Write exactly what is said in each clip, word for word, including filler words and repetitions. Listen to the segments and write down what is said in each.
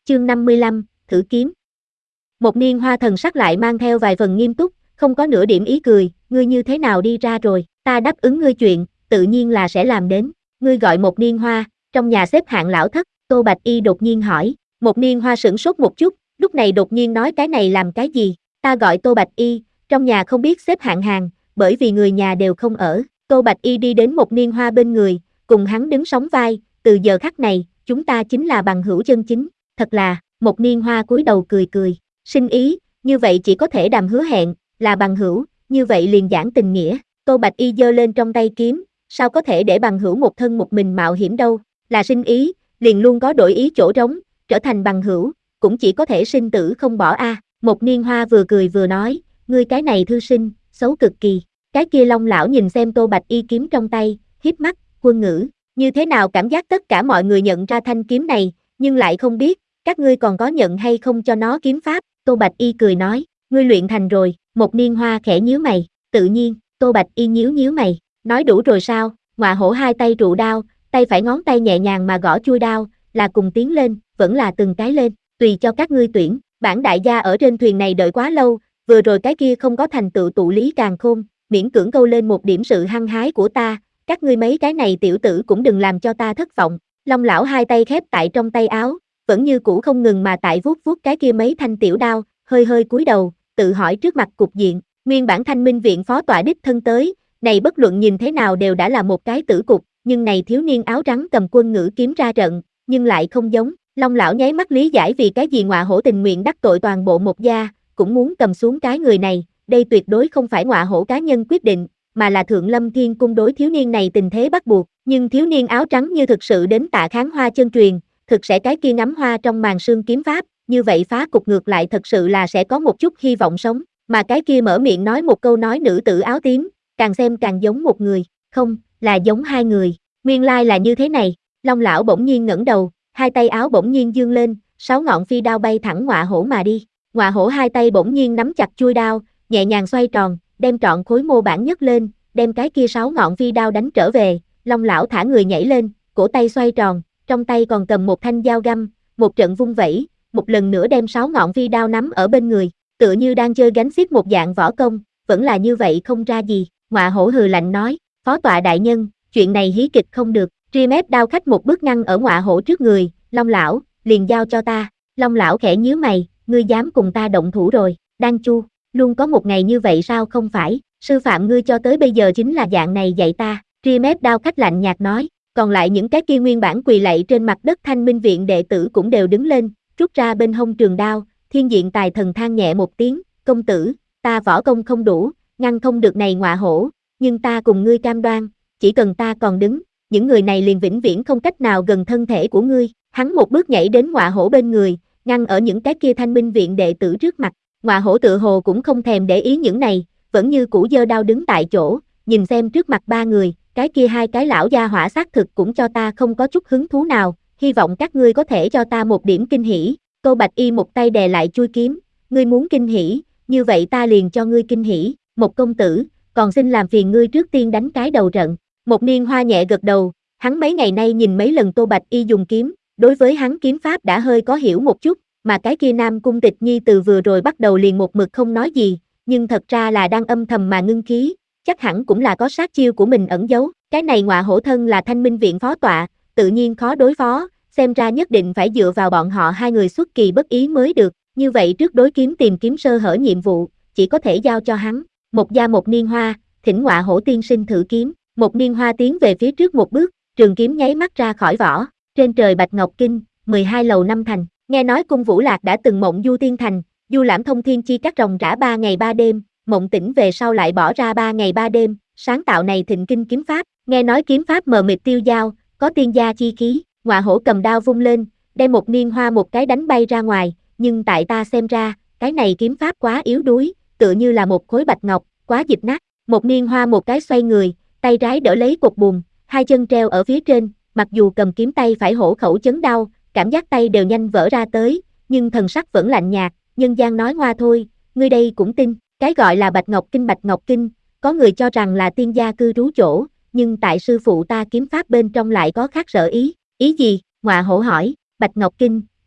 chương năm mươi lăm, thử kiếm. Một Niên Hoa thần sắc lại mang theo vài phần nghiêm túc, không có nửa điểm ý cười, ngươi như thế nào đi ra rồi, ta đáp ứng ngươi chuyện, tự nhiên là sẽ làm đến. Ngươi gọi Một Niên Hoa, trong nhà xếp hạng lão thất, Tô Bạch Y đột nhiên hỏi. Một Niên Hoa sửng sốt một chút, lúc này đột nhiên nói cái này làm cái gì, ta gọi Tô Bạch Y, trong nhà không biết xếp hạng hàng, bởi vì người nhà đều không ở. Tô Bạch Y đi đến Một Niên Hoa bên người, cùng hắn đứng sóng vai, từ giờ khắc này, chúng ta chính là bằng hữu chân chính, thật là, Một Niên Hoa cúi đầu cười cười, sinh ý, như vậy chỉ có thể đàm hứa hẹn, là bằng hữu, như vậy liền giảng tình nghĩa. Tô Bạch Y giơ lên trong tay kiếm, sao có thể để bằng hữu một thân một mình mạo hiểm đâu, là sinh ý, liền luôn có đổi ý chỗ trống, trở thành bằng hữu, cũng chỉ có thể sinh tử không bỏ a. À. Một Niên Hoa vừa cười vừa nói, ngươi cái này thư sinh, xấu cực kỳ. Cái kia Long lão nhìn xem Tô Bạch Y kiếm trong tay, hiếp mắt, Quân Ngữ, như thế nào cảm giác tất cả mọi người nhận ra thanh kiếm này, nhưng lại không biết, các ngươi còn có nhận hay không cho nó kiếm pháp. Tô Bạch Y cười nói, ngươi luyện thành rồi. Một Niên Hoa khẽ nhíu mày, tự nhiên. Tô Bạch Y nhíu nhíu mày, nói đủ rồi sao? Ngọa hổ hai tay trụ đao, tay phải ngón tay nhẹ nhàng mà gõ chui đao, là cùng tiến lên, vẫn là từng cái lên, tùy cho các ngươi tuyển. Bản đại gia ở trên thuyền này đợi quá lâu, vừa rồi cái kia không có thành tựu tụ lý càn khôn, miễn cưỡng câu lên một điểm sự hăng hái của ta, các ngươi mấy cái này tiểu tử cũng đừng làm cho ta thất vọng. Long lão hai tay khép tại trong tay áo, vẫn như cũ không ngừng mà tại vuốt vuốt cái kia mấy thanh tiểu đao, hơi hơi cúi đầu, tự hỏi trước mặt cục diện, nguyên bản Thanh Minh viện phó tọa đích thân tới, này bất luận nhìn thế nào đều đã là một cái tử cục, nhưng này thiếu niên áo trắng cầm Quân Ngữ kiếm ra trận, nhưng lại không giống. Long lão nháy mắt lý giải vì cái gì Ngọa hổ tình nguyện đắc tội toàn bộ một gia, cũng muốn cầm xuống cái người này, đây tuyệt đối không phải Ngọa hổ cá nhân quyết định, mà là Thượng Lâm Thiên cung đối thiếu niên này tình thế bắt buộc, nhưng thiếu niên áo trắng như thực sự đến Tạ Kháng Hoa chân truyền, thực sẽ cái kia ngắm hoa trong màn sương kiếm pháp, như vậy phá cục ngược lại thật sự là sẽ có một chút hy vọng sống, mà cái kia mở miệng nói một câu nói nữ tử áo tím, càng xem càng giống một người, không, là giống hai người, nguyên lai là như thế này. Long lão bỗng nhiên ngẩng đầu, hai tay áo bỗng nhiên dương lên, sáu ngọn phi đao bay thẳng Ngọa hổ mà đi. Ngọa hổ hai tay bỗng nhiên nắm chặt chuôi đao, nhẹ nhàng xoay tròn, đem trọn khối mô bản nhấc lên, đem cái kia sáu ngọn phi đao đánh trở về. Long lão thả người nhảy lên, cổ tay xoay tròn, trong tay còn cầm một thanh dao găm, một trận vung vẩy, một lần nữa đem sáu ngọn phi đao nắm ở bên người, tựa như đang chơi gánh xiếc một dạng võ công, vẫn là như vậy không ra gì. Ngọa hổ hừ lạnh nói, phó tọa đại nhân, chuyện này hí kịch không được. Rim ép đao khách một bước ngăn ở Ngọa hổ trước người, Long lão, liền giao cho ta. Long lão khẽ nhíu mày, ngươi dám cùng ta động thủ rồi, Đan Chu, luôn có một ngày như vậy sao không phải, sư phạm ngươi cho tới bây giờ chính là dạng này dạy ta. Rim ép đao khách lạnh nhạt nói, còn lại những cái kia nguyên bản quỳ lạy trên mặt đất Thanh Minh viện đệ tử cũng đều đứng lên, rút ra bên hông trường đao. Thiên diện tài thần than nhẹ một tiếng, công tử, ta võ công không đủ, ngăn không được này Ngọa hổ, nhưng ta cùng ngươi cam đoan, chỉ cần ta còn đứng, những người này liền vĩnh viễn không cách nào gần thân thể của ngươi. Hắn một bước nhảy đến Ngọa hổ bên người, ngăn ở những cái kia Thanh Minh viện đệ tử trước mặt. Ngọa hổ tựa hồ cũng không thèm để ý những này, vẫn như cũ giơ đao đứng tại chỗ, nhìn xem trước mặt ba người, cái kia hai cái lão gia hỏa xác thực cũng cho ta không có chút hứng thú nào, hy vọng các ngươi có thể cho ta một điểm kinh hỉ. Tô Bạch Y một tay đè lại chui kiếm, ngươi muốn kinh hỉ, như vậy ta liền cho ngươi kinh hỉ. Một công tử, còn xin làm phiền ngươi trước tiên đánh cái đầu trận. Một Niên Hoa nhẹ gật đầu, hắn mấy ngày nay nhìn mấy lần Tô Bạch Y dùng kiếm, đối với hắn kiếm pháp đã hơi có hiểu một chút, mà cái kia Nam Cung Tịch Nhi từ vừa rồi bắt đầu liền một mực không nói gì, nhưng thật ra là đang âm thầm mà ngưng khí, chắc hẳn cũng là có sát chiêu của mình ẩn giấu. Cái này Ngọa hổ thân là Thanh Minh viện phó tọa, tự nhiên khó đối phó, xem ra nhất định phải dựa vào bọn họ hai người xuất kỳ bất ý mới được, như vậy trước đối kiếm tìm kiếm sơ hở nhiệm vụ, chỉ có thể giao cho hắn. Một gia Một Niên Hoa, thỉnh Ngọa hổ tiên sinh thử kiếm. Một Niên Hoa tiến về phía trước một bước, trường kiếm nháy mắt ra khỏi vỏ. Trên trời Bạch Ngọc Kinh, mười hai lầu năm thành, nghe nói cung Vũ Lạc đã từng mộng du tiên thành, du lãm thông thiên chi các ròng rã ba ngày ba đêm, mộng tỉnh về sau lại bỏ ra ba ngày ba đêm, sáng tạo này thịnh kinh kiếm pháp, nghe nói kiếm pháp mờ mịt tiêu dao, có tiên gia chi khí. Ngọa hổ cầm đao vung lên, đem Một Niên Hoa một cái đánh bay ra ngoài, nhưng tại ta xem ra, cái này kiếm pháp quá yếu đuối, tựa như là một khối bạch ngọc, quá dịch nát. Một Niên Hoa một cái xoay người, tay trái đỡ lấy cột buồm, hai chân treo ở phía trên, mặc dù cầm kiếm tay phải hổ khẩu chấn đau, cảm giác tay đều nhanh vỡ ra tới, nhưng thần sắc vẫn lạnh nhạt, nhân gian nói ngoa thôi, ngươi đây cũng tin, cái gọi là Bạch Ngọc Kinh Bạch Ngọc Kinh, có người cho rằng là tiên gia cư trú chỗ, nhưng tại sư phụ ta kiếm pháp bên trong lại có khác sở ý, ý gì? Ngọa hổ hỏi. Bạch Ngọc Kinh,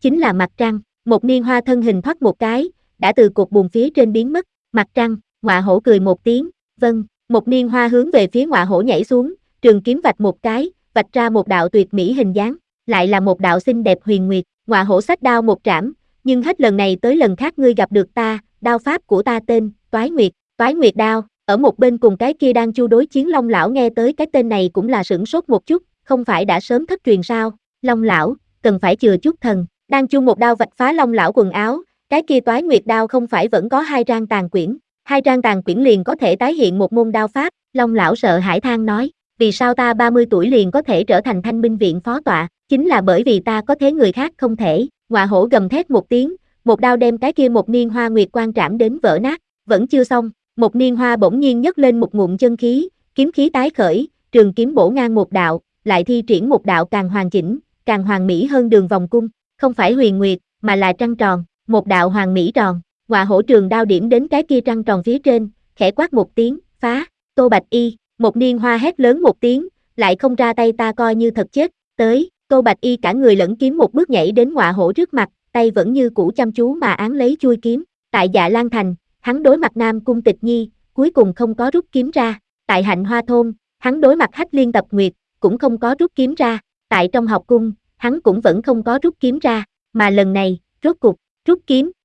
chính là mặt trăng. Một niên hoa thân hình thoát một cái, đã từ cột buồm phía trên biến mất. Mặt trăng, ngọa hổ cười một tiếng, vâng. Một niên hoa hướng về phía ngọa hổ nhảy xuống, trường kiếm vạch một cái, vạch ra một đạo tuyệt mỹ hình dáng, lại là một đạo xinh đẹp huyền nguyệt. Ngọa hổ xách đao một trảm, nhưng hết lần này tới lần khác ngươi gặp được ta, đao pháp của ta tên, Toái Nguyệt, Toái Nguyệt đao. Ở một bên cùng cái kia đang chu đối chiến Long lão nghe tới cái tên này cũng là sửng sốt một chút, không phải đã sớm thất truyền sao? Long lão, cần phải chừa chút thần. Đang chu một đao vạch phá Long lão quần áo, cái kia Toái Nguyệt đao không phải vẫn có hai trang tàn quyển, hai trang tàn quyển liền có thể tái hiện một môn đao pháp. Long lão sợ hãi than nói, vì sao ta ba mươi tuổi liền có thể trở thành Thanh Minh viện phó tọa, chính là bởi vì ta có thế người khác không thể. Ngọa hổ gầm thét một tiếng, một đao đem cái kia một niên hoa nguyệt quan trảm đến vỡ nát. Vẫn chưa xong, một niên hoa bỗng nhiên nhấc lên một ngụm chân khí, kiếm khí tái khởi, trường kiếm bổ ngang một đạo, lại thi triển một đạo càng hoàn chỉnh, càng hoàn mỹ hơn đường vòng cung, không phải huyền nguyệt, mà là trăng tròn, một đạo hoàn mỹ tròn. Ngọa hổ trường đao điểm đến cái kia trăng tròn phía trên, khẽ quát một tiếng, phá. Tô Bạch Y, một niên hoa hét lớn một tiếng, lại không ra tay ta coi như thật chết. Tới, Tô Bạch Y cả người lẫn kiếm một bước nhảy đến ngọa hổ trước mặt, tay vẫn như cũ chăm chú mà án lấy chuôi kiếm. Tại Dạ Lan Thành, hắn đối mặt Nam Cung Tịch Nhi, cuối cùng không có rút kiếm ra. Tại Hạnh Hoa Thôn, hắn đối mặt Hách Liên Tập Nguyệt, cũng không có rút kiếm ra. Tại trong học cung, hắn cũng vẫn không có rút kiếm ra, mà lần này, rốt cục, rút kiếm.